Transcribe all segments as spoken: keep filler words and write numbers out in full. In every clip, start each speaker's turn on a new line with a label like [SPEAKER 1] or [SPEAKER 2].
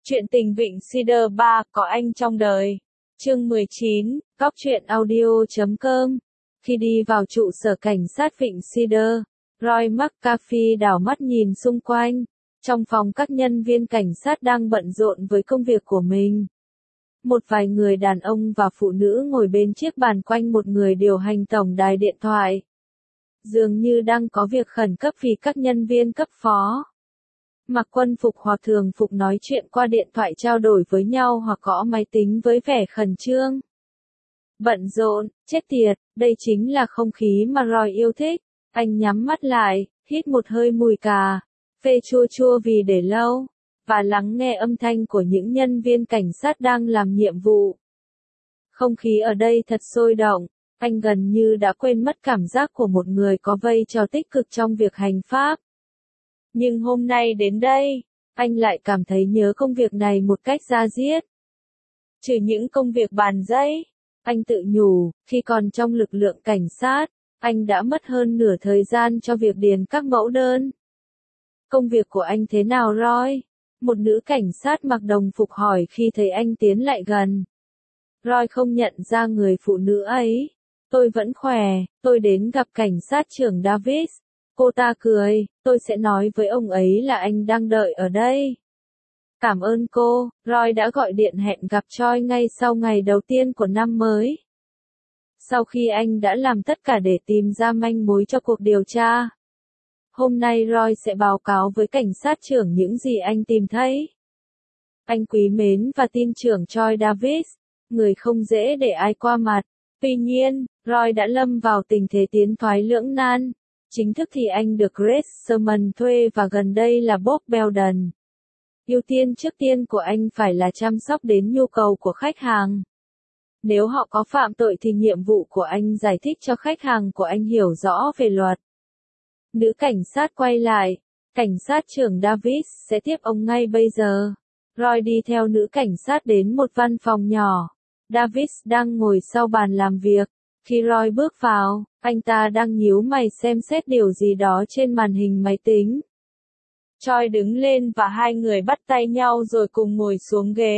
[SPEAKER 1] Chuyện tình Vịnh Cedar ba, có anh trong đời. Chương mười chín, góc truyện audio chấm com. Khi đi vào trụ sở cảnh sát Vịnh Cedar, Roy McCaffrey đảo mắt nhìn xung quanh. Trong phòng các nhân viên cảnh sát đang bận rộn với công việc của mình. Một vài người đàn ông và phụ nữ ngồi bên chiếc bàn quanh một người điều hành tổng đài điện thoại. Dường như đang có việc khẩn cấp vì các nhân viên cấp phó. Mặc quân phục hoặc thường phục nói chuyện qua điện thoại trao đổi với nhau hoặc gõ máy tính với vẻ khẩn trương. Bận rộn, chết tiệt, đây chính là không khí mà Roy yêu thích. Anh nhắm mắt lại, hít một hơi mùi cà phê chua chua vì để lâu, và lắng nghe âm thanh của những nhân viên cảnh sát đang làm nhiệm vụ. Không khí ở đây thật sôi động, anh gần như đã quên mất cảm giác của một người có vai trò tích cực trong việc hành pháp. Nhưng hôm nay đến đây, anh lại cảm thấy nhớ công việc này một cách da diết. Trừ những công việc bàn giấy, anh tự nhủ, khi còn trong lực lượng cảnh sát, anh đã mất hơn nửa thời gian cho việc điền các mẫu đơn. Công việc của anh thế nào Roy? Một nữ cảnh sát mặc đồng phục hỏi khi thấy anh tiến lại gần. Roy không nhận ra người phụ nữ ấy. Tôi vẫn khỏe, tôi đến gặp cảnh sát trưởng Davis. Cô ta cười, tôi sẽ nói với ông ấy là anh đang đợi ở đây. Cảm ơn cô, Roy đã gọi điện hẹn gặp Choi ngay sau ngày đầu tiên của năm mới. Sau khi anh đã làm tất cả để tìm ra manh mối cho cuộc điều tra. Hôm nay Roy sẽ báo cáo với cảnh sát trưởng những gì anh tìm thấy. Anh quý mến và tin trưởng Choi Davis, người không dễ để ai qua mặt. Tuy nhiên, Roy đã lâm vào tình thế tiến thoái lưỡng nan. Chính thức thì anh được Grace Sherman thuê và gần đây là Bob Belden. Ưu tiên trước tiên của anh phải là chăm sóc đến nhu cầu của khách hàng. Nếu họ có phạm tội thì nhiệm vụ của anh giải thích cho khách hàng của anh hiểu rõ về luật. Nữ cảnh sát quay lại, cảnh sát trưởng Davis sẽ tiếp ông ngay bây giờ. Roy đi theo nữ cảnh sát đến một văn phòng nhỏ. Davis đang ngồi sau bàn làm việc. Khi Roy bước vào, anh ta đang nhíu mày xem xét điều gì đó trên màn hình máy tính. Choi đứng lên và hai người bắt tay nhau rồi cùng ngồi xuống ghế.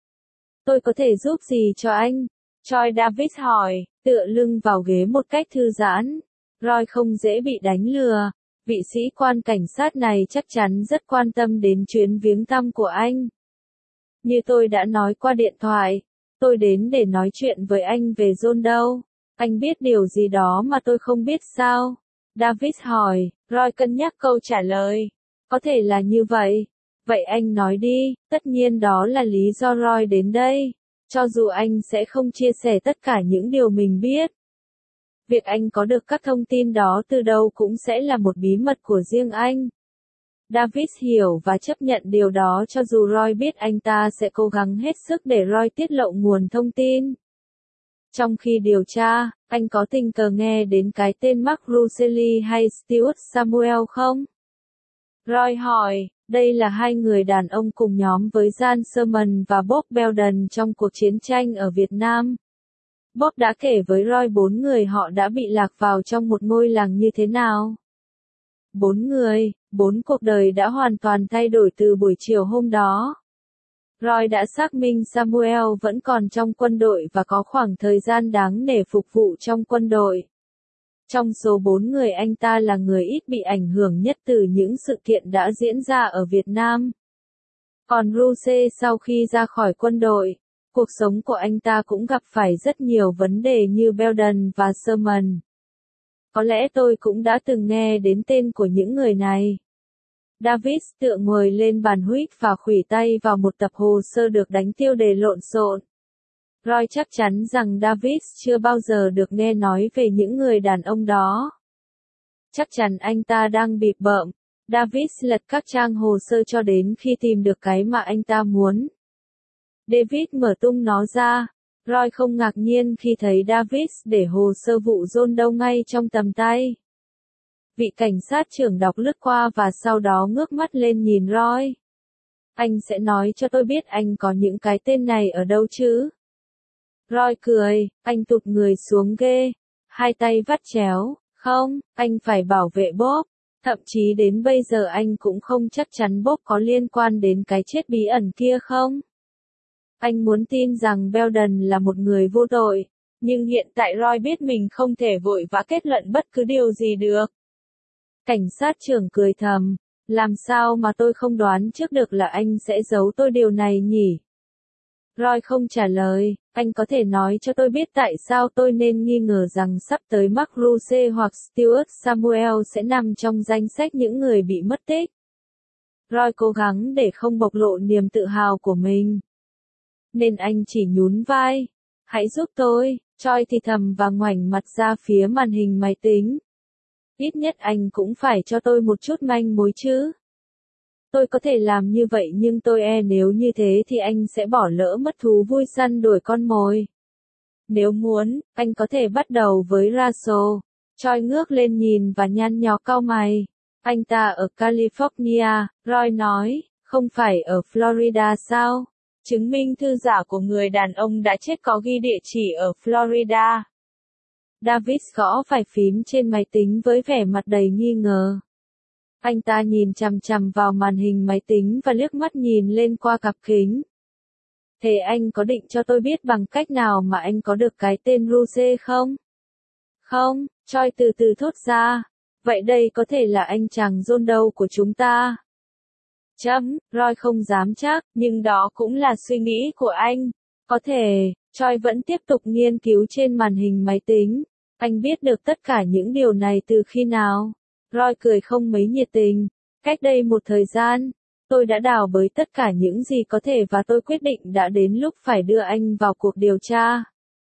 [SPEAKER 1] Tôi có thể giúp gì cho anh? Choi Davis hỏi, tựa lưng vào ghế một cách thư giãn. Roy không dễ bị đánh lừa. Vị sĩ quan cảnh sát này chắc chắn rất quan tâm đến chuyến viếng thăm của anh. Như tôi đã nói qua điện thoại, tôi đến để nói chuyện với anh về John đâu. Anh biết điều gì đó mà tôi không biết sao? Davis hỏi, Roy cân nhắc câu trả lời. Có thể là như vậy. Vậy anh nói đi, tất nhiên đó là lý do Roy đến đây. Cho dù anh sẽ không chia sẻ tất cả những điều mình biết. Việc anh có được các thông tin đó từ đâu cũng sẽ là một bí mật của riêng anh. Davis hiểu và chấp nhận điều đó cho dù Roy biết anh ta sẽ cố gắng hết sức để Roy tiết lộ nguồn thông tin. Trong khi điều tra, anh có tình cờ nghe đến cái tên Mark Russell hay Stuart Samuel không? Roy hỏi, đây là hai người đàn ông cùng nhóm với Jan Sherman và Bob Belden trong cuộc chiến tranh ở Việt Nam. Bob đã kể với Roy bốn người họ đã bị lạc vào trong một ngôi làng như thế nào. Bốn người, bốn cuộc đời đã hoàn toàn thay đổi từ buổi chiều hôm đó. Roy đã xác minh Samuel vẫn còn trong quân đội và có khoảng thời gian đáng nể phục vụ trong quân đội. Trong số bốn người anh ta là người ít bị ảnh hưởng nhất từ những sự kiện đã diễn ra ở Việt Nam. Còn Russell sau khi ra khỏi quân đội, cuộc sống của anh ta cũng gặp phải rất nhiều vấn đề như Belden và Sherman. Có lẽ tôi cũng đã từng nghe đến tên của những người này. Davis tựa ngồi lên bàn huýt và khuỷu tay vào một tập hồ sơ được đánh tiêu đề lộn xộn. Roy chắc chắn rằng Davis chưa bao giờ được nghe nói về những người đàn ông đó. Chắc chắn anh ta đang bịp bợm. Davis lật các trang hồ sơ cho đến khi tìm được cái mà anh ta muốn. David mở tung nó ra. Roy không ngạc nhiên khi thấy Davis để hồ sơ vụ John Doe ngay trong tầm tay. Vị cảnh sát trưởng đọc lướt qua và sau đó ngước mắt lên nhìn Roy. Anh sẽ nói cho tôi biết anh có những cái tên này ở đâu chứ? Roy cười, anh tụt người xuống ghế, hai tay vắt chéo, không, anh phải bảo vệ Bob. Thậm chí đến bây giờ anh cũng không chắc chắn Bob có liên quan đến cái chết bí ẩn kia không. Anh muốn tin rằng Belden là một người vô tội, nhưng hiện tại Roy biết mình không thể vội vã kết luận bất cứ điều gì được. Cảnh sát trưởng cười thầm, làm sao mà tôi không đoán trước được là anh sẽ giấu tôi điều này nhỉ? Roy không trả lời, anh có thể nói cho tôi biết tại sao tôi nên nghi ngờ rằng sắp tới Mark Russe hoặc Stuart Samuel sẽ nằm trong danh sách những người bị mất tích. Roy cố gắng để không bộc lộ niềm tự hào của mình. Nên anh chỉ nhún vai. Hãy giúp tôi, Choi thì thầm và ngoảnh mặt ra phía màn hình máy tính. Ít nhất anh cũng phải cho tôi một chút manh mối chứ. Tôi có thể làm như vậy nhưng tôi e nếu như thế thì anh sẽ bỏ lỡ mất thú vui săn đuổi con mồi. Nếu muốn, anh có thể bắt đầu với Russell. Choi ngước lên nhìn và nhăn nhó cau mày. Anh ta ở California, Roy nói, không phải ở Florida sao? Chứng minh thư giả của người đàn ông đã chết có ghi địa chỉ ở Florida. David gõ phải phím trên máy tính với vẻ mặt đầy nghi ngờ. Anh ta nhìn chằm chằm vào màn hình máy tính và liếc mắt nhìn lên qua cặp kính. Thế anh có định cho tôi biết bằng cách nào mà anh có được cái tên Russe không? Không, Choi từ từ thốt ra. Vậy đây có thể là anh chàng John Doe của chúng ta. Chấm, Roy không dám chắc, nhưng đó cũng là suy nghĩ của anh. Có thể, Choi vẫn tiếp tục nghiên cứu trên màn hình máy tính. Anh biết được tất cả những điều này từ khi nào? Roy cười không mấy nhiệt tình. Cách đây một thời gian, tôi đã đào bới tất cả những gì có thể và tôi quyết định đã đến lúc phải đưa anh vào cuộc điều tra.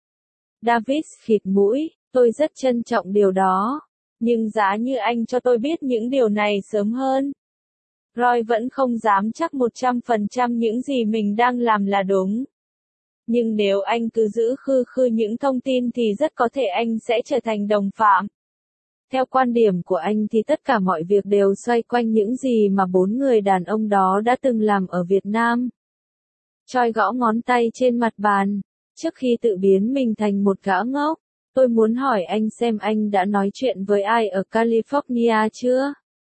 [SPEAKER 1] David khịt mũi, tôi rất trân trọng điều đó. Nhưng giá như anh cho tôi biết những điều này sớm hơn. Roy vẫn không dám chắc một trăm phần trăm những gì mình đang làm là đúng. Nhưng nếu anh cứ giữ khư khư những thông tin thì rất có thể anh sẽ trở thành đồng phạm. Theo quan điểm của anh thì tất cả mọi việc đều xoay quanh những gì mà bốn người đàn ông đó đã từng làm ở Việt Nam. Choi gõ ngón tay trên mặt bàn, trước khi tự biến mình thành một gã ngốc. Tôi muốn hỏi anh xem anh đã nói chuyện với ai ở California chưa?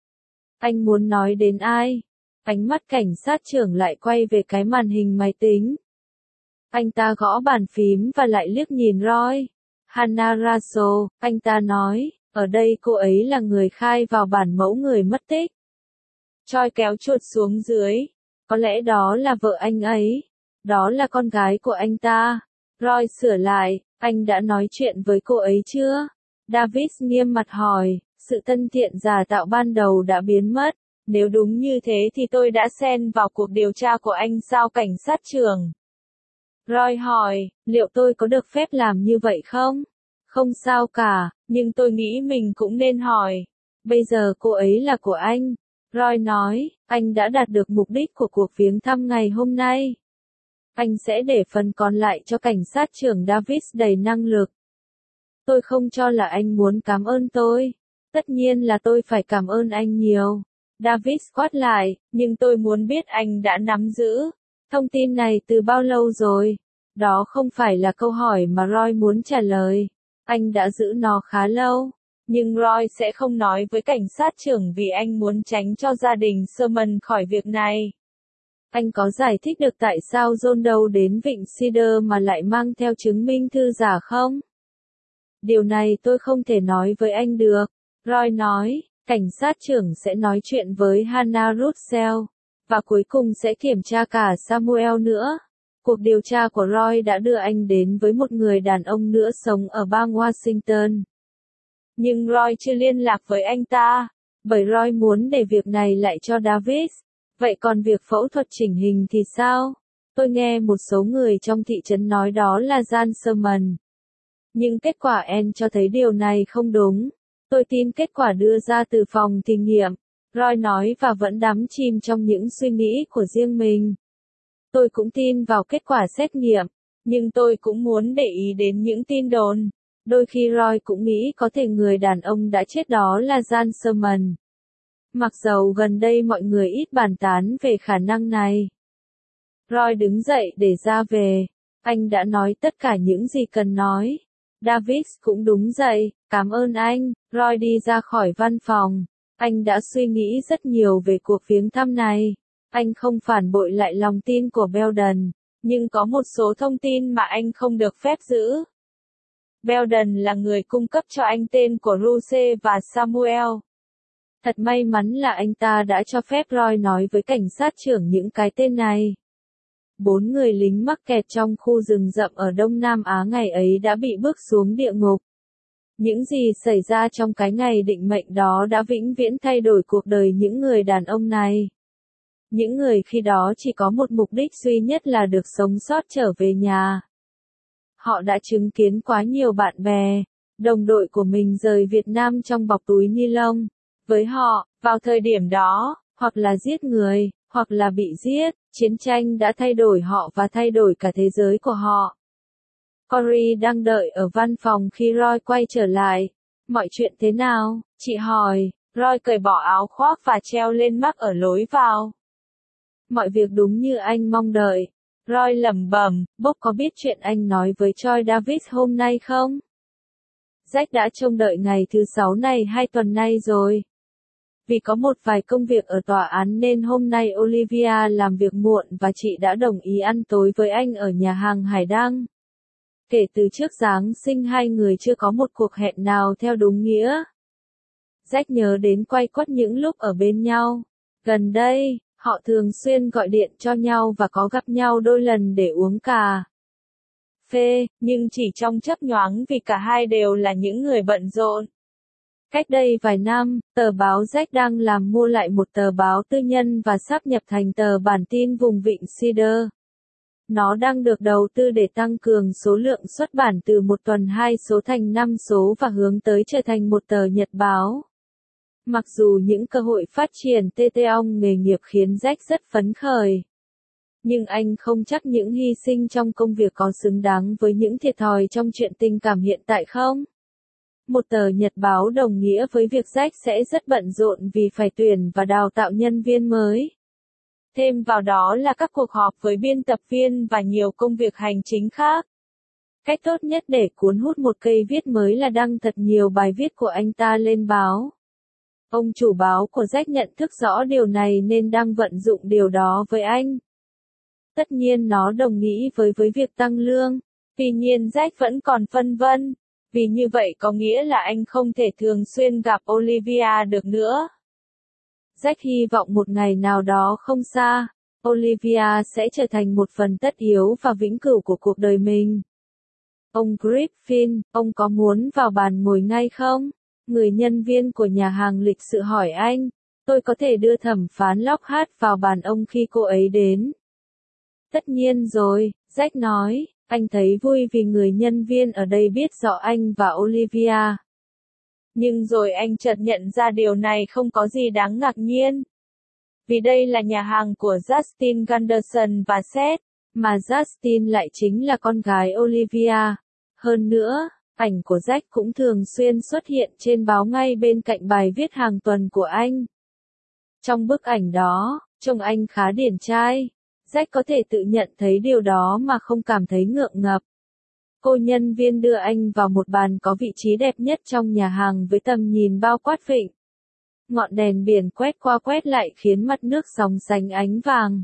[SPEAKER 1] Anh muốn nói đến ai? Ánh mắt cảnh sát trưởng lại quay về cái màn hình máy tính. Anh ta gõ bàn phím và lại liếc nhìn Roy. Hannah Russell, anh ta nói, ở đây cô ấy là người khai vào bản mẫu người mất tích. Choi kéo chuột xuống dưới. Có lẽ đó là vợ anh ấy. Đó là con gái của anh ta. Roy sửa lại, anh đã nói chuyện với cô ấy chưa? David nghiêm mặt hỏi, sự thân thiện giả tạo ban đầu đã biến mất. Nếu đúng như thế thì tôi đã xen vào cuộc điều tra của anh sao cảnh sát trưởng? Roy hỏi, liệu tôi có được phép làm như vậy không? Không sao cả, nhưng tôi nghĩ mình cũng nên hỏi. Bây giờ cô ấy là của anh. Roy nói, anh đã đạt được mục đích của cuộc viếng thăm ngày hôm nay. Anh sẽ để phần còn lại cho cảnh sát trưởng David đầy năng lực. Tôi không cho là anh muốn cảm ơn tôi. Tất nhiên là tôi phải cảm ơn anh nhiều. David quát lại, nhưng tôi muốn biết anh đã nắm giữ thông tin này từ bao lâu rồi. Đó không phải là câu hỏi mà Roy muốn trả lời. Anh đã giữ nó khá lâu. Nhưng Roy sẽ không nói với cảnh sát trưởng vì anh muốn tránh cho gia đình Sherman khỏi việc này. Anh có giải thích được tại sao John Doe đến Vịnh Cedar mà lại mang theo chứng minh thư giả không? Điều này tôi không thể nói với anh được. Roy nói, cảnh sát trưởng sẽ nói chuyện với Hannah Russell. Và cuối cùng sẽ kiểm tra cả Samuel nữa. Cuộc điều tra của Roy đã đưa anh đến với một người đàn ông nữa sống ở bang Washington. Nhưng Roy chưa liên lạc với anh ta, bởi Roy muốn để việc này lại cho David. Vậy còn việc phẫu thuật chỉnh hình thì sao? Tôi nghe một số người trong thị trấn nói đó là Jan Sherman. Nhưng kết quả en cho thấy điều này không đúng. Tôi tin kết quả đưa ra từ phòng thí nghiệm. Roy nói và vẫn đắm chìm trong những suy nghĩ của riêng mình. Tôi cũng tin vào kết quả xét nghiệm, nhưng tôi cũng muốn để ý đến những tin đồn. Đôi khi Roy cũng nghĩ có thể người đàn ông đã chết đó là Jan Sherman. Mặc dầu gần đây mọi người ít bàn tán về khả năng này. Roy đứng dậy để ra về. Anh đã nói tất cả những gì cần nói. David cũng đứng dậy, cảm ơn anh. Roy đi ra khỏi văn phòng. Anh đã suy nghĩ rất nhiều về cuộc viếng thăm này. Anh không phản bội lại lòng tin của Belden, nhưng có một số thông tin mà anh không được phép giữ. Belden là người cung cấp cho anh tên của Bruce và Samuel. Thật may mắn là anh ta đã cho phép Roy nói với cảnh sát trưởng những cái tên này. Bốn người lính mắc kẹt trong khu rừng rậm ở Đông Nam Á ngày ấy đã bị bước xuống địa ngục. Những gì xảy ra trong cái ngày định mệnh đó đã vĩnh viễn thay đổi cuộc đời những người đàn ông này. Những người khi đó chỉ có một mục đích duy nhất là được sống sót trở về nhà. Họ đã chứng kiến quá nhiều bạn bè, đồng đội của mình rời Việt Nam trong bọc túi ni lông. Với họ, vào thời điểm đó, hoặc là giết người, hoặc là bị giết, chiến tranh đã thay đổi họ và thay đổi cả thế giới của họ. Corey đang đợi ở văn phòng khi Roy quay trở lại. Mọi chuyện thế nào? Chị hỏi. Roy cởi bỏ áo khoác và treo lên mác ở lối vào. Mọi việc đúng như anh mong đợi. Roy lẩm bẩm, Bob có biết chuyện anh nói với Troy Davis hôm nay không? Jack đã trông đợi ngày thứ sáu này hai tuần nay rồi. Vì có một vài công việc ở tòa án nên hôm nay Olivia làm việc muộn và chị đã đồng ý ăn tối với anh ở nhà hàng Hải Đăng. Kể từ trước Giáng sinh hai người chưa có một cuộc hẹn nào theo đúng nghĩa. Jack nhớ đến quay quắt những lúc ở bên nhau. Gần đây, họ thường xuyên gọi điện cho nhau và có gặp nhau đôi lần để uống cà phê, nhưng chỉ trong chớp nhoáng vì cả hai đều là những người bận rộn. Cách đây vài năm, tờ báo Jack đang làm mua lại một tờ báo tư nhân và sáp nhập thành tờ bản tin vùng vịnh Cedar. Nó đang được đầu tư để tăng cường số lượng xuất bản từ một tuần hai số thành năm số và hướng tới trở thành một tờ nhật báo. Mặc dù những cơ hội phát triển tê tê ong nghề nghiệp khiến Jack rất phấn khởi. Nhưng anh không chắc những hy sinh trong công việc có xứng đáng với những thiệt thòi trong chuyện tình cảm hiện tại không? Một tờ nhật báo đồng nghĩa với việc Jack sẽ rất bận rộn vì phải tuyển và đào tạo nhân viên mới. Thêm vào đó là các cuộc họp với biên tập viên và nhiều công việc hành chính khác. Cách tốt nhất để cuốn hút một cây viết mới là đăng thật nhiều bài viết của anh ta lên báo. Ông chủ báo của Jack nhận thức rõ điều này nên đang vận dụng điều đó với anh. Tất nhiên nó đồng nghĩa với với việc tăng lương. Tuy nhiên Jack vẫn còn phân vân. Vì như vậy có nghĩa là anh không thể thường xuyên gặp Olivia được nữa. Jack hy vọng một ngày nào đó không xa, Olivia sẽ trở thành một phần tất yếu và vĩnh cửu của cuộc đời mình. Ông Griffin, ông có muốn vào bàn ngồi ngay không? Người nhân viên của nhà hàng lịch sự hỏi anh. Tôi có thể đưa thẩm phán Lockhart vào bàn ông khi cô ấy đến. Tất nhiên rồi, Jack nói. Anh thấy vui vì người nhân viên ở đây biết rõ anh và Olivia. Nhưng rồi anh chợt nhận ra điều này không có gì đáng ngạc nhiên. Vì đây là nhà hàng của Justin Gunderson và Seth, mà Justin lại chính là con gái Olivia. Hơn nữa, ảnh của Jack cũng thường xuyên xuất hiện trên báo ngay bên cạnh bài viết hàng tuần của anh. Trong bức ảnh đó, trông anh khá điển trai. Jack có thể tự nhận thấy điều đó mà không cảm thấy ngượng ngập. Cô nhân viên đưa anh vào một bàn có vị trí đẹp nhất trong nhà hàng với tầm nhìn bao quát vịnh. Ngọn đèn biển quét qua quét lại khiến mặt nước sóng sánh ánh vàng.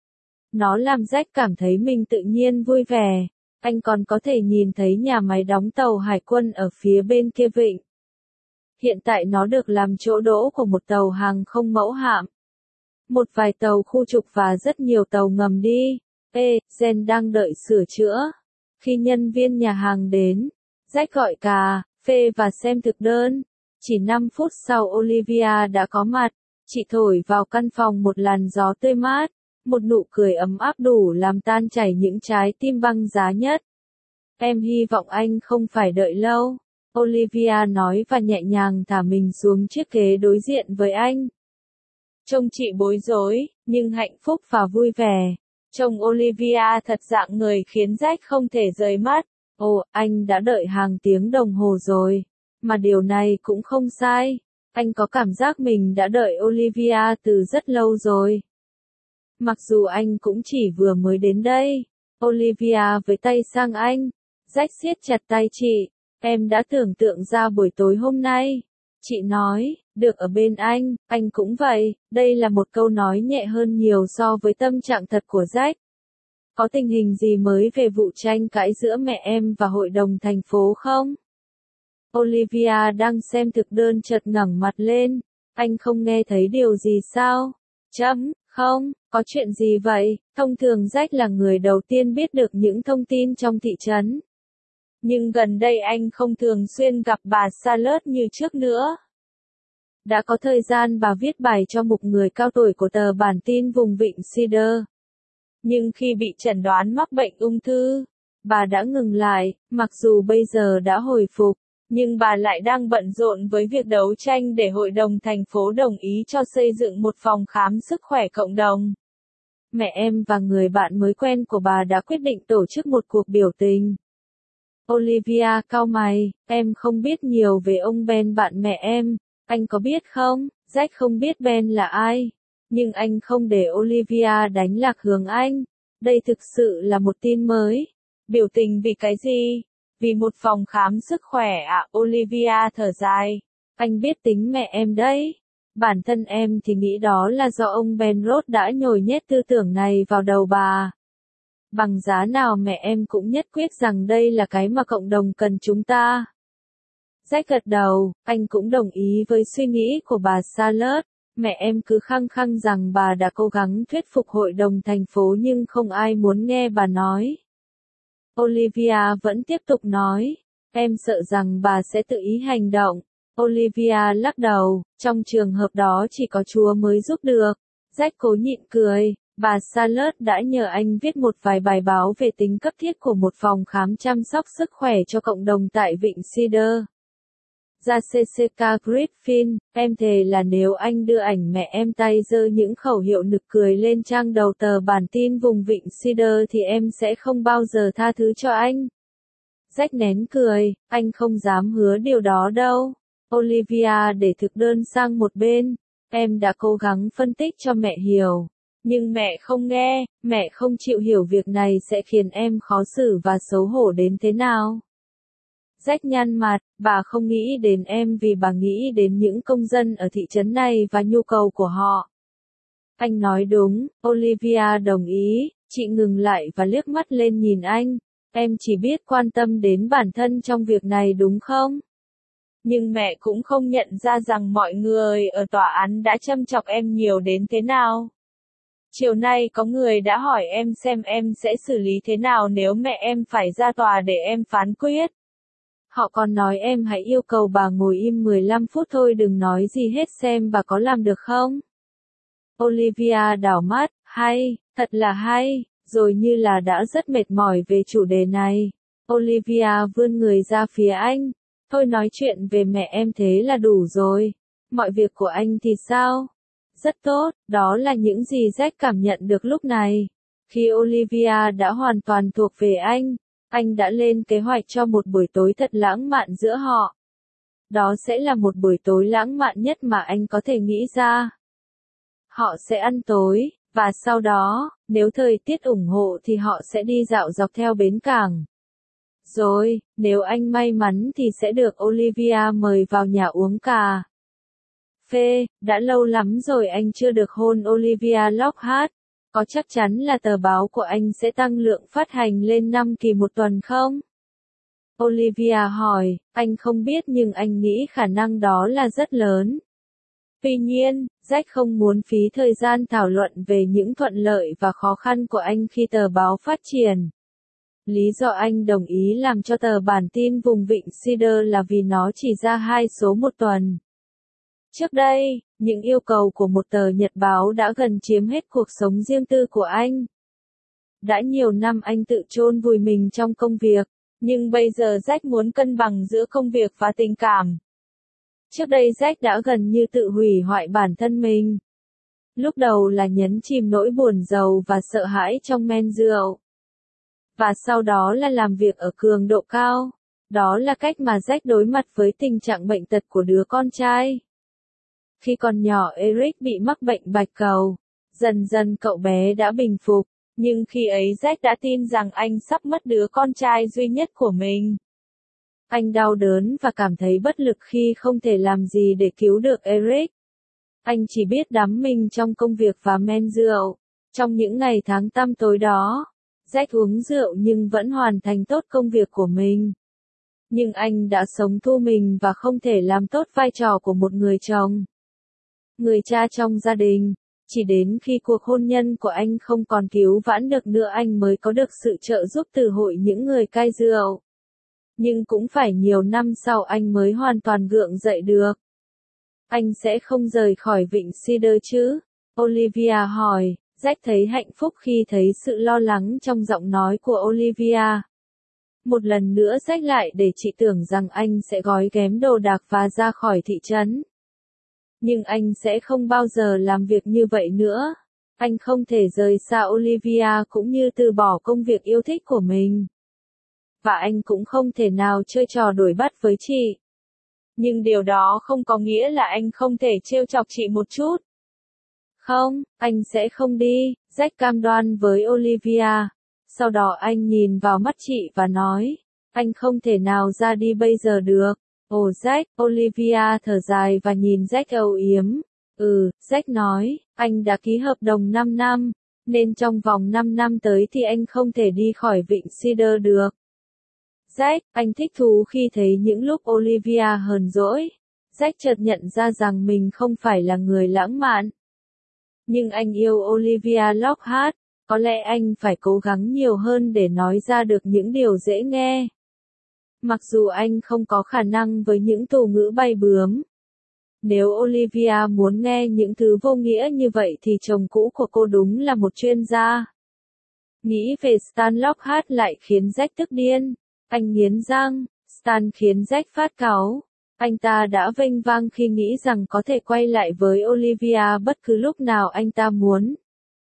[SPEAKER 1] Nó làm Jack cảm thấy mình tự nhiên vui vẻ. Anh còn có thể nhìn thấy nhà máy đóng tàu hải quân ở phía bên kia vịnh. Hiện tại nó được làm chỗ đỗ của một tàu hàng không mẫu hạm. Một vài tàu khu trục và rất nhiều tàu ngầm đi. Ê, Jen đang đợi sửa chữa. Khi nhân viên nhà hàng đến, Jack gọi cà phê và xem thực đơn. Chỉ năm phút sau Olivia đã có mặt. Chị thổi vào căn phòng một làn gió tươi mát. Một nụ cười ấm áp đủ làm tan chảy những trái tim băng giá nhất. Em hy vọng anh không phải đợi lâu. Olivia nói và nhẹ nhàng thả mình xuống chiếc ghế đối diện với anh. Trông chị bối rối, nhưng hạnh phúc và vui vẻ. Trông Olivia thật dạng người khiến Jack không thể rời mắt. Ồ, anh đã đợi hàng tiếng đồng hồ rồi. Mà điều này cũng không sai. Anh có cảm giác mình đã đợi Olivia từ rất lâu rồi. Mặc dù anh cũng chỉ vừa mới đến đây. Olivia với tay sang anh. Jack siết chặt tay chị. Em đã tưởng tượng ra buổi tối hôm nay. Chị nói, được ở bên anh, anh cũng vậy, đây là một câu nói nhẹ hơn nhiều so với tâm trạng thật của Jack. Có tình hình gì mới về vụ tranh cãi giữa mẹ em và hội đồng thành phố không? Olivia đang xem thực đơn chợt ngẩng mặt lên, anh không nghe thấy điều gì sao? Chấm, không, có chuyện gì vậy? Thông thường Jack là người đầu tiên biết được những thông tin trong thị trấn. Nhưng gần đây anh không thường xuyên gặp bà Charlotte như trước nữa. Đã có thời gian bà viết bài cho mục người cao tuổi của tờ bản tin vùng vịnh Cedar. Nhưng khi bị chẩn đoán mắc bệnh ung thư, bà đã ngừng lại, mặc dù bây giờ đã hồi phục, nhưng bà lại đang bận rộn với việc đấu tranh để hội đồng thành phố đồng ý cho xây dựng một phòng khám sức khỏe cộng đồng. Mẹ em và người bạn mới quen của bà đã quyết định tổ chức một cuộc biểu tình. Olivia cau mày, em không biết nhiều về ông Ben bạn mẹ em, anh có biết không? Jack không biết Ben là ai. Nhưng anh không để Olivia đánh lạc hướng anh. Đây thực sự là một tin mới. Biểu tình vì cái gì? Vì một phòng khám sức khỏe à? Olivia thở dài. Anh biết tính mẹ em đấy. Bản thân em thì nghĩ đó là do ông Ben Rhodes đã nhồi nhét tư tưởng này vào đầu bà. Bằng giá nào mẹ em cũng nhất quyết rằng đây là cái mà cộng đồng cần chúng ta. Jack gật đầu, anh cũng đồng ý với suy nghĩ của bà Charlotte. Mẹ em cứ khăng khăng rằng bà đã cố gắng thuyết phục hội đồng thành phố nhưng không ai muốn nghe bà nói. Olivia vẫn tiếp tục nói, em sợ rằng bà sẽ tự ý hành động. Olivia lắc đầu, trong trường hợp đó chỉ có Chúa mới giúp được. Jack cố nhịn cười, bà Charlotte đã nhờ anh viết một vài bài báo về tính cấp thiết của một phòng khám chăm sóc sức khỏe cho cộng đồng tại Vịnh Cedar. Ra Jessica Griffin, em thề là nếu anh đưa ảnh mẹ em tay giơ những khẩu hiệu nực cười lên trang đầu tờ bản tin vùng Vịnh Cedar thì em sẽ không bao giờ tha thứ cho anh. Jack nén cười, anh không dám hứa điều đó đâu. Olivia để thực đơn sang một bên, em đã cố gắng phân tích cho mẹ hiểu. Nhưng mẹ không nghe, mẹ không chịu hiểu việc này sẽ khiến em khó xử và xấu hổ đến thế nào. Jack nhăn mặt, bà không nghĩ đến em vì bà nghĩ đến những công dân ở thị trấn này và nhu cầu của họ. Anh nói đúng, Olivia đồng ý, chị ngừng lại và liếc mắt lên nhìn anh. Em chỉ biết quan tâm đến bản thân trong việc này đúng không? Nhưng mẹ cũng không nhận ra rằng mọi người ở tòa án đã châm chọc em nhiều đến thế nào. Chiều nay có người đã hỏi em xem em sẽ xử lý thế nào nếu mẹ em phải ra tòa để em phán quyết. Họ còn nói em hãy yêu cầu bà ngồi im mười lăm phút thôi đừng nói gì hết xem bà có làm được không. Olivia đảo mắt, hay, thật là hay, rồi như là đã rất mệt mỏi về chủ đề này. Olivia vươn người ra phía anh, thôi nói chuyện về mẹ em thế là đủ rồi. Mọi việc của anh thì sao? Rất tốt, đó là những gì Jack cảm nhận được lúc này. Khi Olivia đã hoàn toàn thuộc về anh, anh đã lên kế hoạch cho một buổi tối thật lãng mạn giữa họ. Đó sẽ là một buổi tối lãng mạn nhất mà anh có thể nghĩ ra. Họ sẽ ăn tối, và sau đó, nếu thời tiết ủng hộ thì họ sẽ đi dạo dọc theo bến cảng. Rồi, nếu anh may mắn thì sẽ được Olivia mời vào nhà uống cà phê. Đã lâu lắm rồi anh chưa được hôn Olivia Lockhart. Có chắc chắn là tờ báo của anh sẽ tăng lượng phát hành lên năm kỳ một tuần không? Olivia hỏi, anh không biết nhưng anh nghĩ khả năng đó là rất lớn. Tuy nhiên, Jack không muốn phí thời gian thảo luận về những thuận lợi và khó khăn của anh khi tờ báo phát triển. Lý do anh đồng ý làm cho tờ bản tin vùng Vịnh Cedar là vì nó chỉ ra hai số một tuần. Trước đây, những yêu cầu của một tờ nhật báo đã gần chiếm hết cuộc sống riêng tư của anh. Đã nhiều năm anh tự chôn vùi mình trong công việc, nhưng bây giờ Jack muốn cân bằng giữa công việc và tình cảm. Trước đây Jack đã gần như tự hủy hoại bản thân mình. Lúc đầu là nhấn chìm nỗi buồn giàu và sợ hãi trong men rượu. Và sau đó là làm việc ở cường độ cao. Đó là cách mà Jack đối mặt với tình trạng bệnh tật của đứa con trai. Khi còn nhỏ Eric bị mắc bệnh bạch cầu. Dần dần cậu bé đã bình phục. Nhưng khi ấy Jack đã tin rằng anh sắp mất đứa con trai duy nhất của mình. Anh đau đớn và cảm thấy bất lực khi không thể làm gì để cứu được Eric. Anh chỉ biết đắm mình trong công việc và men rượu. Trong những ngày tháng tăm tối đó, Jack uống rượu nhưng vẫn hoàn thành tốt công việc của mình. Nhưng anh đã sống thu mình và không thể làm tốt vai trò của một người chồng, người cha trong gia đình. Chỉ đến khi cuộc hôn nhân của anh không còn cứu vãn được nữa anh mới có được sự trợ giúp từ hội những người cai rượu. Nhưng cũng phải nhiều năm sau anh mới hoàn toàn gượng dậy được. Anh sẽ không rời khỏi vịnh Cedar chứ? Olivia hỏi. Jack thấy hạnh phúc khi thấy sự lo lắng trong giọng nói của Olivia. Một lần nữa Jack lại để chị tưởng rằng anh sẽ gói ghém đồ đạc và ra khỏi thị trấn. Nhưng anh sẽ không bao giờ làm việc như vậy nữa. Anh không thể rời xa Olivia cũng như từ bỏ công việc yêu thích của mình. Và anh cũng không thể nào chơi trò đuổi bắt với chị. Nhưng điều đó không có nghĩa là anh không thể trêu chọc chị một chút. Không, anh sẽ không đi, Jack cam đoan với Olivia. Sau đó anh nhìn vào mắt chị và nói, anh không thể nào ra đi bây giờ được. Ồ Jack, Olivia thở dài và nhìn Jack âu yếm. Ừ, Jack nói, anh đã ký hợp đồng năm năm, nên trong vòng năm năm tới thì anh không thể đi khỏi vịnh Cedar được. Jack, anh thích thú khi thấy những lúc Olivia hờn dỗi. Jack chợt nhận ra rằng mình không phải là người lãng mạn. Nhưng anh yêu Olivia Lockhart, có lẽ anh phải cố gắng nhiều hơn để nói ra được những điều dễ nghe. Mặc dù anh không có khả năng với những từ ngữ bay bướm. Nếu Olivia muốn nghe những thứ vô nghĩa như vậy thì chồng cũ của cô đúng là một chuyên gia. Nghĩ về Stan Lockhart lại khiến Jack tức điên. Anh nghiến răng, Stan khiến Jack phát cáu. Anh ta đã vênh vang khi nghĩ rằng có thể quay lại với Olivia bất cứ lúc nào anh ta muốn.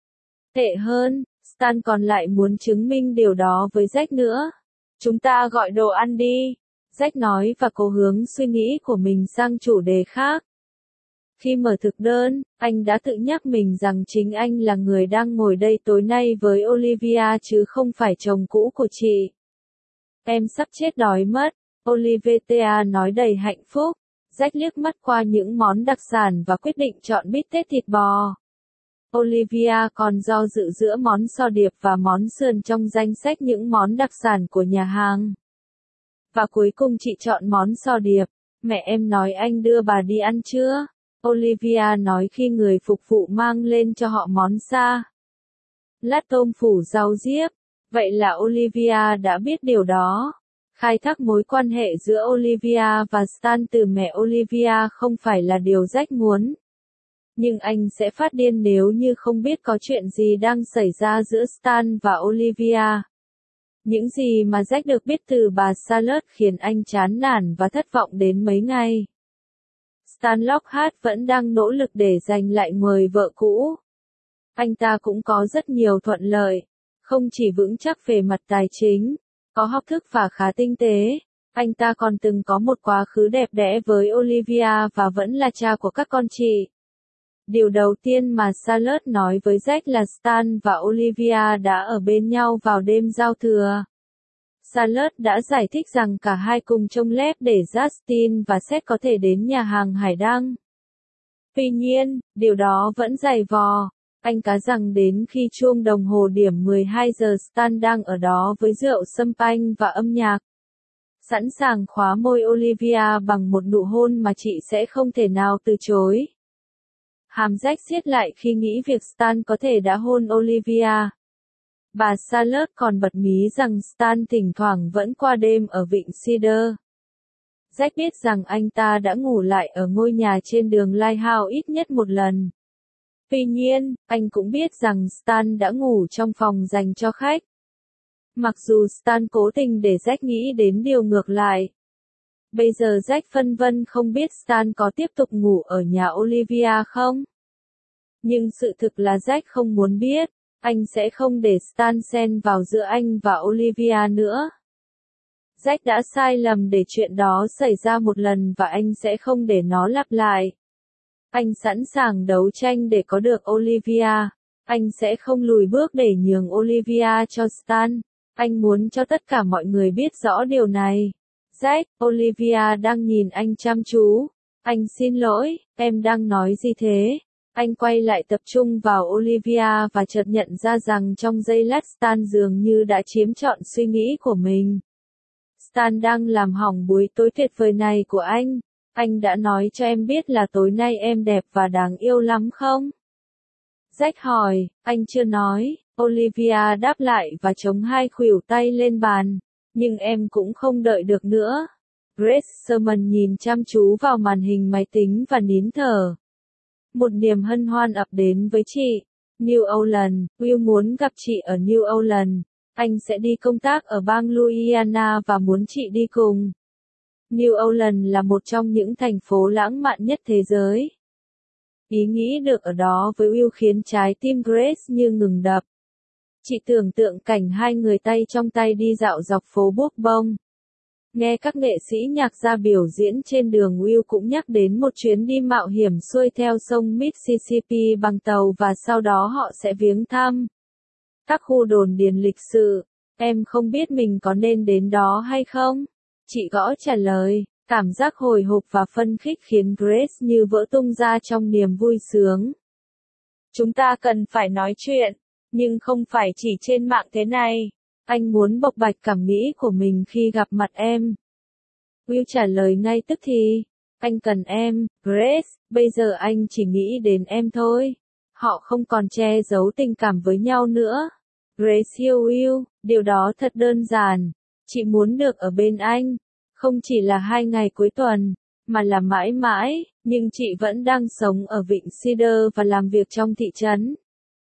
[SPEAKER 1] Tệ hơn, Stan còn lại muốn chứng minh điều đó với Jack nữa. Chúng ta gọi đồ ăn đi, Jack nói và cố hướng suy nghĩ của mình sang chủ đề khác. Khi mở thực đơn, anh đã tự nhắc mình rằng chính anh là người đang ngồi đây tối nay với Olivia chứ không phải chồng cũ của chị. Em sắp chết đói mất, Olivia nói đầy hạnh phúc. Jack liếc mắt qua những món đặc sản và quyết định chọn bít tết thịt bò. Olivia còn do dự giữa món sò điệp và món sườn trong danh sách những món đặc sản của nhà hàng. Và cuối cùng chị chọn món sò điệp. Mẹ em nói anh đưa bà đi ăn chưa? Olivia nói khi người phục vụ mang lên cho họ món sa lát tôm phủ rau diếp. Vậy là Olivia đã biết điều đó. Khai thác mối quan hệ giữa Olivia và Stan từ mẹ Olivia không phải là điều Jack muốn. Nhưng anh sẽ phát điên nếu như không biết có chuyện gì đang xảy ra giữa Stan và Olivia. Những gì mà Jack được biết từ bà Charlotte khiến anh chán nản và thất vọng đến mấy ngày. Stan Lockhart vẫn đang nỗ lực để giành lại người vợ cũ. Anh ta cũng có rất nhiều thuận lợi, không chỉ vững chắc về mặt tài chính, có học thức và khá tinh tế. Anh ta còn từng có một quá khứ đẹp đẽ với Olivia và vẫn là cha của các con chị. Điều đầu tiên mà Charlotte nói với Jack là Stan và Olivia đã ở bên nhau vào đêm giao thừa. Charlotte đã giải thích rằng cả hai cùng trông lép để Justin và Seth có thể đến nhà hàng hải đăng. Tuy nhiên, điều đó vẫn dày vò. Anh cá rằng đến khi chuông đồng hồ điểm mười hai giờ Stan đang ở đó với rượu champagne và âm nhạc. Sẵn sàng khóa môi Olivia bằng một nụ hôn mà chị sẽ không thể nào từ chối. Hàm Jack siết lại khi nghĩ việc Stan có thể đã hôn Olivia. Bà Charlotte còn bật mí rằng Stan thỉnh thoảng vẫn qua đêm ở vịnh Cedar. Jack biết rằng anh ta đã ngủ lại ở ngôi nhà trên đường Lighthouse ít nhất một lần. Tuy nhiên, anh cũng biết rằng Stan đã ngủ trong phòng dành cho khách. Mặc dù Stan cố tình để Jack nghĩ đến điều ngược lại. Bây giờ Jack phân vân không biết Stan có tiếp tục ngủ ở nhà Olivia không. Nhưng sự thực là Jack không muốn biết. Anh sẽ không để Stan xen vào giữa anh và Olivia nữa. Jack đã sai lầm để chuyện đó xảy ra một lần và anh sẽ không để nó lặp lại. Anh sẵn sàng đấu tranh để có được Olivia. Anh sẽ không lùi bước để nhường Olivia cho Stan. Anh muốn cho tất cả mọi người biết rõ điều này. Jack, Olivia đang nhìn anh chăm chú. Anh xin lỗi, em đang nói gì thế? Anh quay lại tập trung vào Olivia và chợt nhận ra rằng trong giây lát Stan dường như đã chiếm trọn suy nghĩ của mình. Stan đang làm hỏng buổi tối tuyệt vời này của anh. Anh đã nói cho em biết là tối nay em đẹp và đáng yêu lắm không? Jack hỏi, anh chưa nói. Olivia đáp lại và chống hai khuỷu tay lên bàn. Nhưng em cũng không đợi được nữa. Grace Sherman nhìn chăm chú vào màn hình máy tính và nín thở. Một niềm hân hoan ập đến với chị. New Orleans, Will muốn gặp chị ở New Orleans. Anh sẽ đi công tác ở bang Louisiana và muốn chị đi cùng. New Orleans là một trong những thành phố lãng mạn nhất thế giới. Ý nghĩ được ở đó với Will khiến trái tim Grace như ngừng đập. Chị tưởng tượng cảnh hai người tay trong tay đi dạo dọc phố Bourbon. Nghe các nghệ sĩ nhạc gia biểu diễn trên đường, Will cũng nhắc đến một chuyến đi mạo hiểm xuôi theo sông Mississippi bằng tàu và sau đó họ sẽ viếng thăm các khu đồn điền lịch sử. Em không biết mình có nên đến đó hay không? Chị gõ trả lời. Cảm giác hồi hộp và phân khích khiến Grace như vỡ tung ra trong niềm vui sướng. Chúng ta cần phải nói chuyện, nhưng không phải chỉ trên mạng thế này. Anh muốn bộc bạch cảm nghĩ của mình khi gặp mặt em. Will trả lời ngay tức thì. Anh cần em, Grace, bây giờ anh chỉ nghĩ đến em thôi. Họ không còn che giấu tình cảm với nhau nữa. Grace yêu Will, điều đó thật đơn giản. Chị muốn được ở bên anh. Không chỉ là hai ngày cuối tuần, mà là mãi mãi, nhưng chị vẫn đang sống ở Vịnh Cedar và làm việc trong thị trấn.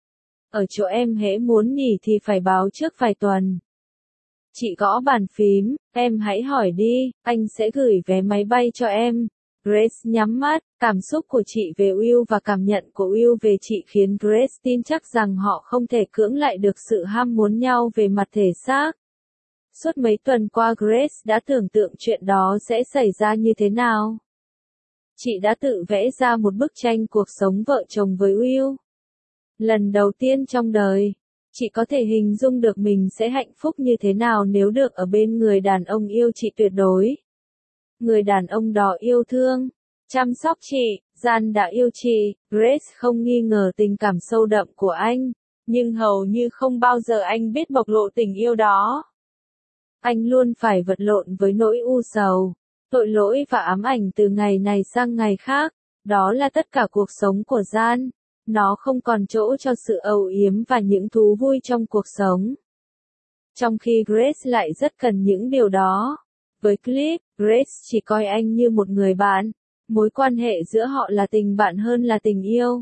[SPEAKER 1] Ở chỗ em hễ muốn nghỉ thì phải báo trước vài tuần. Chị gõ bàn phím, em hãy hỏi đi, anh sẽ gửi vé máy bay cho em. Grace nhắm mắt, cảm xúc của chị về Will và cảm nhận của Will về chị khiến Grace tin chắc rằng họ không thể cưỡng lại được sự ham muốn nhau về mặt thể xác. Suốt mấy tuần qua Grace đã tưởng tượng chuyện đó sẽ xảy ra như thế nào. Chị đã tự vẽ ra một bức tranh cuộc sống vợ chồng với Will. Lần đầu tiên trong đời, chị có thể hình dung được mình sẽ hạnh phúc như thế nào nếu được ở bên người đàn ông yêu chị tuyệt đối. Người đàn ông đó yêu thương, chăm sóc chị, gian đã yêu chị. Grace không nghi ngờ tình cảm sâu đậm của anh, nhưng hầu như không bao giờ anh biết bộc lộ tình yêu đó. Anh luôn phải vật lộn với nỗi u sầu, tội lỗi và ám ảnh từ ngày này sang ngày khác. Đó là tất cả cuộc sống của Gian. Nó không còn chỗ cho sự âu yếm và những thú vui trong cuộc sống. Trong khi Grace lại rất cần những điều đó. Với Cliff, Grace chỉ coi anh như một người bạn. Mối quan hệ giữa họ là tình bạn hơn là tình yêu.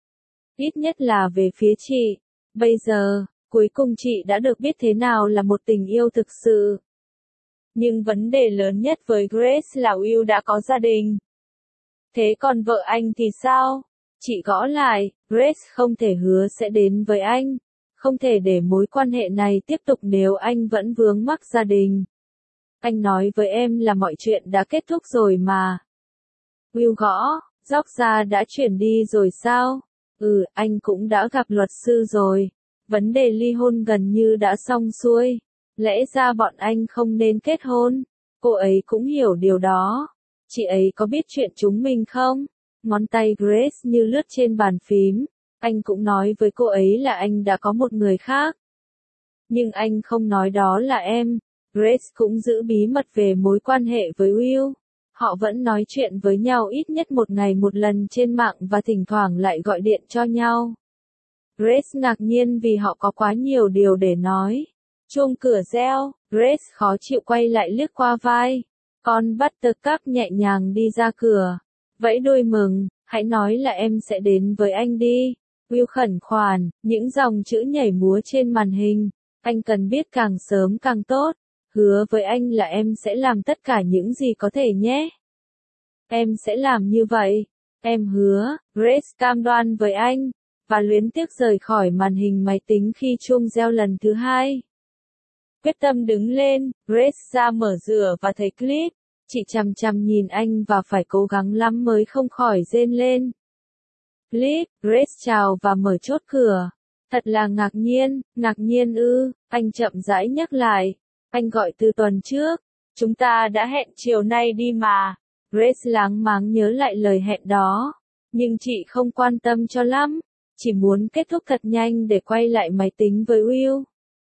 [SPEAKER 1] Ít nhất là về phía chị. Bây giờ, cuối cùng chị đã được biết thế nào là một tình yêu thực sự. Nhưng vấn đề lớn nhất với Grace là Will đã có gia đình. Thế còn vợ anh thì sao? Chị gõ lại, Grace không thể hứa sẽ đến với anh. Không thể để mối quan hệ này tiếp tục nếu anh vẫn vướng mắc gia đình. Anh nói với em là mọi chuyện đã kết thúc rồi mà. Will gõ, Georgia đã chuyển đi rồi sao? Ừ, anh cũng đã gặp luật sư rồi. Vấn đề ly hôn gần như đã xong xuôi. Lẽ ra bọn anh không nên kết hôn. Cô ấy cũng hiểu điều đó. Chị ấy có biết chuyện chúng mình không? Ngón tay Grace như lướt trên bàn phím. Anh cũng nói với cô ấy là anh đã có một người khác. Nhưng anh không nói đó là em. Grace cũng giữ bí mật về mối quan hệ với Will. Họ vẫn nói chuyện với nhau ít nhất một ngày một lần trên mạng và thỉnh thoảng lại gọi điện cho nhau. Grace ngạc nhiên vì họ có quá nhiều điều để nói. Chuông cửa reo, Grace khó chịu quay lại liếc qua vai. Con Buttercup nhẹ nhàng đi ra cửa. Vẫy đuôi mừng, hãy nói là em sẽ đến với anh đi. Will khẩn khoản, những dòng chữ nhảy múa trên màn hình. Anh cần biết càng sớm càng tốt. Hứa với anh là em sẽ làm tất cả những gì có thể nhé. Em sẽ làm như vậy. Em hứa, Grace cam đoan với anh. Và luyến tiếc rời khỏi màn hình máy tính khi chuông reo lần thứ hai. Quyết tâm đứng lên, Grace ra mở rửa và thấy Cliff. Chị chằm chằm nhìn anh và phải cố gắng lắm mới không khỏi rên lên. Cliff, Grace chào và mở chốt cửa. Thật là ngạc nhiên, ngạc nhiên ư, anh chậm rãi nhắc lại. Anh gọi từ tuần trước. Chúng ta đã hẹn chiều nay đi mà. Grace láng máng nhớ lại lời hẹn đó. Nhưng chị không quan tâm cho lắm. Chỉ muốn kết thúc thật nhanh để quay lại máy tính với Will.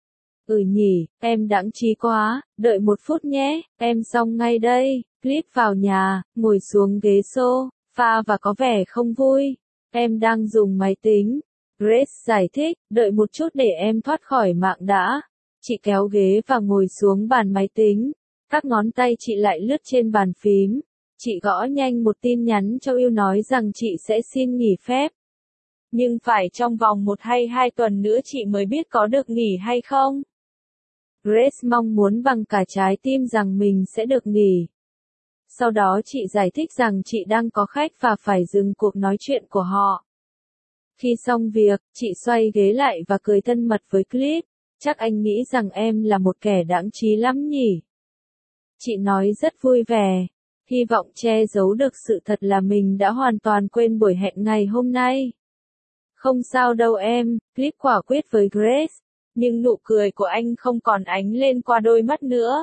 [SPEAKER 1] Ừ nhỉ, em đãng trí quá, đợi một phút nhé, em xong ngay đây. Cliff vào nhà, ngồi xuống ghế sofa và có vẻ không vui. Em đang dùng máy tính. Grace giải thích, đợi một chút để em thoát khỏi mạng đã. Chị kéo ghế và ngồi xuống bàn máy tính. Các ngón tay chị lại lướt trên bàn phím. Chị gõ nhanh một tin nhắn cho Will nói rằng chị sẽ xin nghỉ phép. Nhưng phải trong vòng một hay hai tuần nữa chị mới biết có được nghỉ hay không. Grace mong muốn bằng cả trái tim rằng mình sẽ được nghỉ. Sau đó chị giải thích rằng chị đang có khách và phải dừng cuộc nói chuyện của họ. Khi xong việc, chị xoay ghế lại và cười thân mật với Cliff. Chắc anh nghĩ rằng em là một kẻ đãng trí lắm nhỉ? Chị nói rất vui vẻ. Hy vọng che giấu được sự thật là mình đã hoàn toàn quên buổi hẹn ngày hôm nay. Không sao đâu em, Cliff quả quyết với Grace. Nhưng nụ cười của anh không còn ánh lên qua đôi mắt nữa.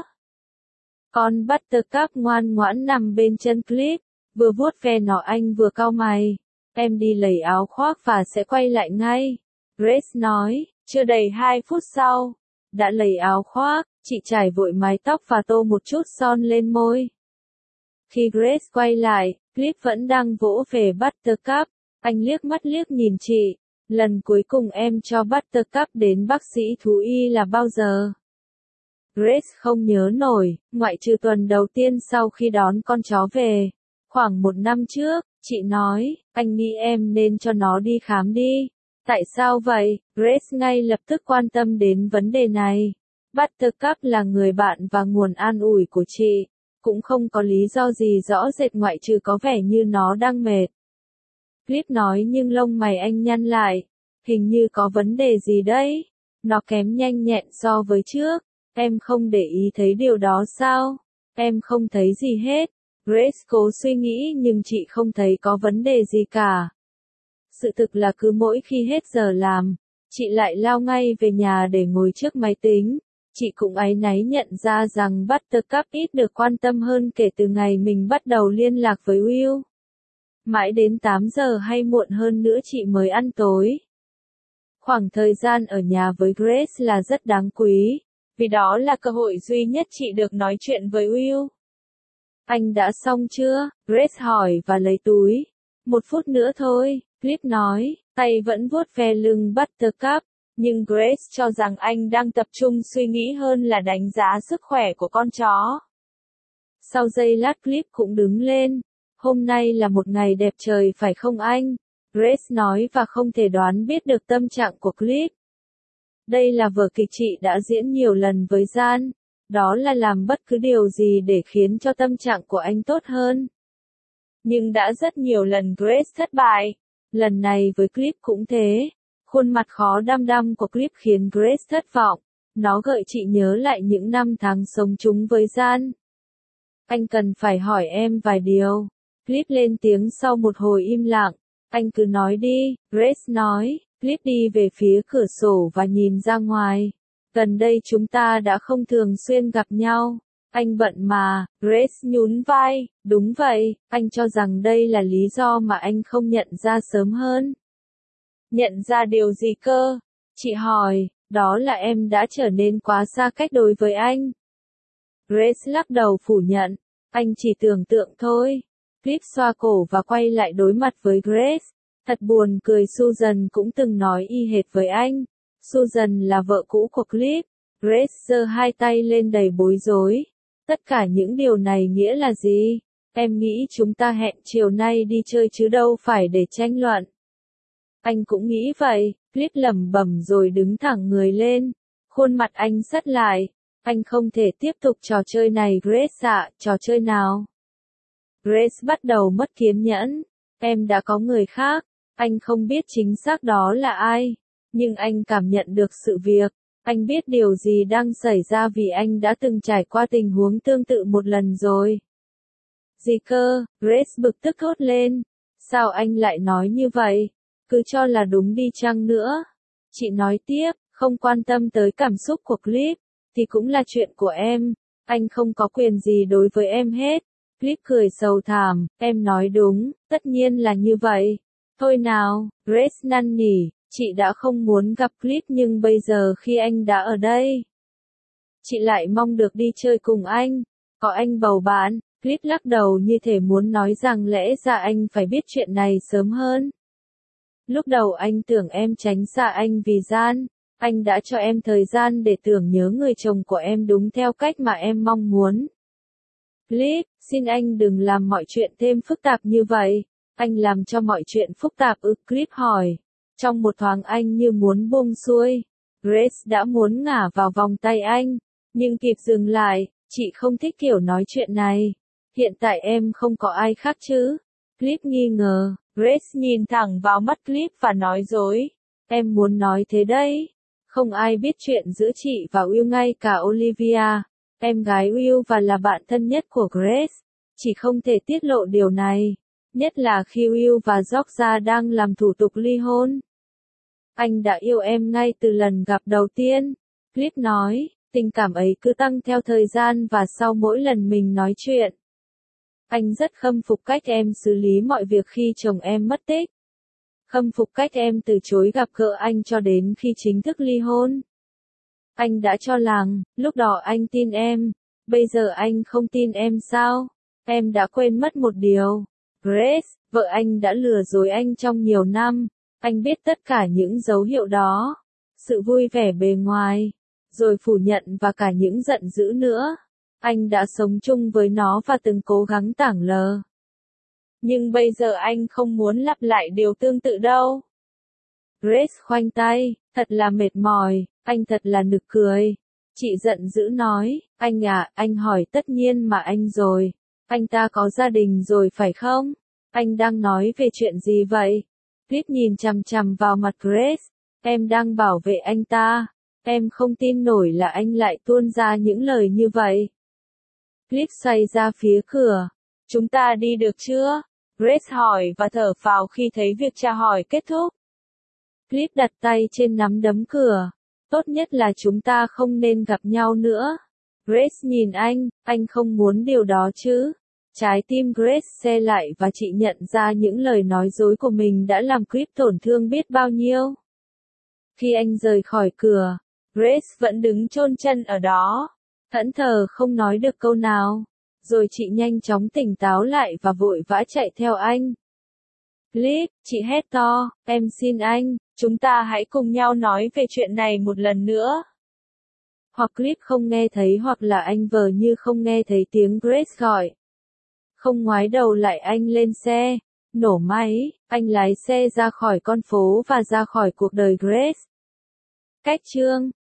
[SPEAKER 1] Con Buttercup ngoan ngoãn nằm bên chân Cliff, vừa vuốt ve nó anh vừa cau mày. Em đi lấy áo khoác và sẽ quay lại ngay. Grace nói, chưa đầy hai phút sau. Đã lấy áo khoác, chị chải vội mái tóc và tô một chút son lên môi. Khi Grace quay lại, Cliff vẫn đang vỗ về Buttercup. Anh liếc mắt liếc nhìn chị. Lần cuối cùng em cho Buttercup đến bác sĩ thú y là bao giờ? Grace không nhớ nổi, ngoại trừ tuần đầu tiên sau khi đón con chó về. Khoảng một năm trước, chị nói, anh nghĩ em nên cho nó đi khám đi. Tại sao vậy? Grace ngay lập tức quan tâm đến vấn đề này. Buttercup là người bạn và nguồn an ủi của chị. Cũng không có lý do gì rõ rệt ngoại trừ có vẻ như nó đang mệt. Cliff nói nhưng lông mày anh nhăn lại. Hình như có vấn đề gì đấy. Nó kém nhanh nhẹn so với trước. Em không để ý thấy điều đó sao? Em không thấy gì hết. Grace cố suy nghĩ nhưng chị không thấy có vấn đề gì cả. Sự thực là cứ mỗi khi hết giờ làm, chị lại lao ngay về nhà để ngồi trước máy tính. Chị cũng áy náy nhận ra rằng Buttercup ít được quan tâm hơn kể từ ngày mình bắt đầu liên lạc với Will. Mãi đến tám giờ hay muộn hơn nữa chị mới ăn tối. Khoảng thời gian ở nhà với Grace là rất đáng quý, vì đó là cơ hội duy nhất chị được nói chuyện với Will. Anh đã xong chưa? Grace hỏi và lấy túi. Một phút nữa thôi, Cliff nói, tay vẫn vuốt ve lưng Buttercup, nhưng Grace cho rằng anh đang tập trung suy nghĩ hơn là đánh giá sức khỏe của con chó. Sau giây lát Cliff cũng đứng lên. Hôm nay là một ngày đẹp trời phải không anh? Grace nói và không thể đoán biết được tâm trạng của Cliff. Đây là vở kịch chị đã diễn nhiều lần với Jan. Đó là làm bất cứ điều gì để khiến cho tâm trạng của anh tốt hơn. Nhưng đã rất nhiều lần Grace thất bại. Lần này với Cliff cũng thế. Khuôn mặt khó đăm đăm của Cliff khiến Grace thất vọng. Nó gợi chị nhớ lại những năm tháng sống chung với Jan. Anh cần phải hỏi em vài điều. Cliff lên tiếng sau một hồi im lặng. Anh cứ nói đi, Grace nói. Cliff đi về phía cửa sổ và nhìn ra ngoài. Gần đây chúng ta đã không thường xuyên gặp nhau. Anh bận mà, Grace nhún vai. Đúng vậy, anh cho rằng đây là lý do mà anh không nhận ra sớm hơn. Nhận ra điều gì cơ? Chị hỏi, đó là em đã trở nên quá xa cách đối với anh. Grace lắc đầu phủ nhận. Anh chỉ tưởng tượng thôi. Cliff xoa cổ và quay lại đối mặt với Grace. Thật buồn cười, Susan cũng từng nói y hệt với anh. Susan là vợ cũ của Cliff. Grace giơ hai tay lên đầy bối rối. Tất cả những điều này nghĩa là gì? Em nghĩ chúng ta hẹn chiều nay đi chơi chứ đâu phải để tranh luận. Anh cũng nghĩ vậy, Cliff lẩm bẩm rồi đứng thẳng người lên. Khuôn mặt anh sắt lại. Anh không thể tiếp tục trò chơi này Grace ạ, trò chơi nào? Grace bắt đầu mất kiên nhẫn. Em đã có người khác. Anh không biết chính xác đó là ai. Nhưng anh cảm nhận được sự việc. Anh biết điều gì đang xảy ra vì anh đã từng trải qua tình huống tương tự một lần rồi. Gì cơ? Grace bực tức thốt lên. Sao anh lại nói như vậy? Cứ cho là đúng đi chăng nữa. Chị nói tiếp, không quan tâm tới cảm xúc của Cliff, thì cũng là chuyện của em. Anh không có quyền gì đối với em hết. Cliff cười sầu thảm, em nói đúng, tất nhiên là như vậy. Thôi nào, Grace năn nỉ, chị đã không muốn gặp Cliff nhưng bây giờ khi anh đã ở đây, chị lại mong được đi chơi cùng anh. Có anh bầu bạn, Cliff lắc đầu như thể muốn nói rằng lẽ ra anh phải biết chuyện này sớm hơn. Lúc đầu anh tưởng em tránh xa anh vì gian. Anh đã cho em thời gian để tưởng nhớ người chồng của em đúng theo cách mà em mong muốn. Cliff, xin anh đừng làm mọi chuyện thêm phức tạp như vậy. Anh làm cho mọi chuyện phức tạp ư? Cliff hỏi. Trong một thoáng anh như muốn buông xuôi. Grace đã muốn ngả vào vòng tay anh. Nhưng kịp dừng lại, chị không thích kiểu nói chuyện này. Hiện tại em không có ai khác chứ? Cliff nghi ngờ. Grace nhìn thẳng vào mắt Cliff và nói dối. Em muốn nói thế đấy. Không ai biết chuyện giữa chị và Will ngay cả Olivia. Em gái Will và là bạn thân nhất của Grace. Chỉ không thể tiết lộ điều này. Nhất là khi Will và Georgia đang làm thủ tục ly hôn. Anh đã yêu em ngay từ lần gặp đầu tiên. Cliff nói, tình cảm ấy cứ tăng theo thời gian và sau mỗi lần mình nói chuyện. Anh rất khâm phục cách em xử lý mọi việc khi chồng em mất tích. Khâm phục cách em từ chối gặp gỡ anh cho đến khi chính thức ly hôn. Anh đã cho rằng, lúc đó anh tin em. Bây giờ anh không tin em sao? Em đã quên mất một điều. Grace, vợ anh đã lừa dối anh trong nhiều năm. Anh biết tất cả những dấu hiệu đó. Sự vui vẻ bề ngoài. Rồi phủ nhận và cả những giận dữ nữa. Anh đã sống chung với nó và từng cố gắng tảng lờ. Nhưng bây giờ anh không muốn lặp lại điều tương tự đâu. Grace khoanh tay, thật là mệt mỏi, anh thật là nực cười. Chị giận dữ nói, anh à, anh hỏi tất nhiên mà anh rồi. Anh ta có gia đình rồi phải không? Anh đang nói về chuyện gì vậy? Cliff nhìn chằm chằm vào mặt Grace. Em đang bảo vệ anh ta. Em không tin nổi là anh lại tuôn ra những lời như vậy. Cliff xoay ra phía cửa. Chúng ta đi được chưa? Grace hỏi và thở phào khi thấy việc tra hỏi kết thúc. Cliff đặt tay trên nắm đấm cửa. Tốt nhất là chúng ta không nên gặp nhau nữa. Grace nhìn anh, anh không muốn điều đó chứ. Trái tim Grace se lại và chị nhận ra những lời nói dối của mình đã làm Cliff tổn thương biết bao nhiêu. Khi anh rời khỏi cửa, Grace vẫn đứng chôn chân ở đó. Thẫn thờ không nói được câu nào. Rồi chị nhanh chóng tỉnh táo lại và vội vã chạy theo anh. Cliff, chị hét to, em xin anh, chúng ta hãy cùng nhau nói về chuyện này một lần nữa. Hoặc Cliff không nghe thấy hoặc là anh vờ như không nghe thấy tiếng Grace gọi. Không ngoái đầu lại anh lên xe, nổ máy, anh lái xe ra khỏi con phố và ra khỏi cuộc đời Grace. Cách chương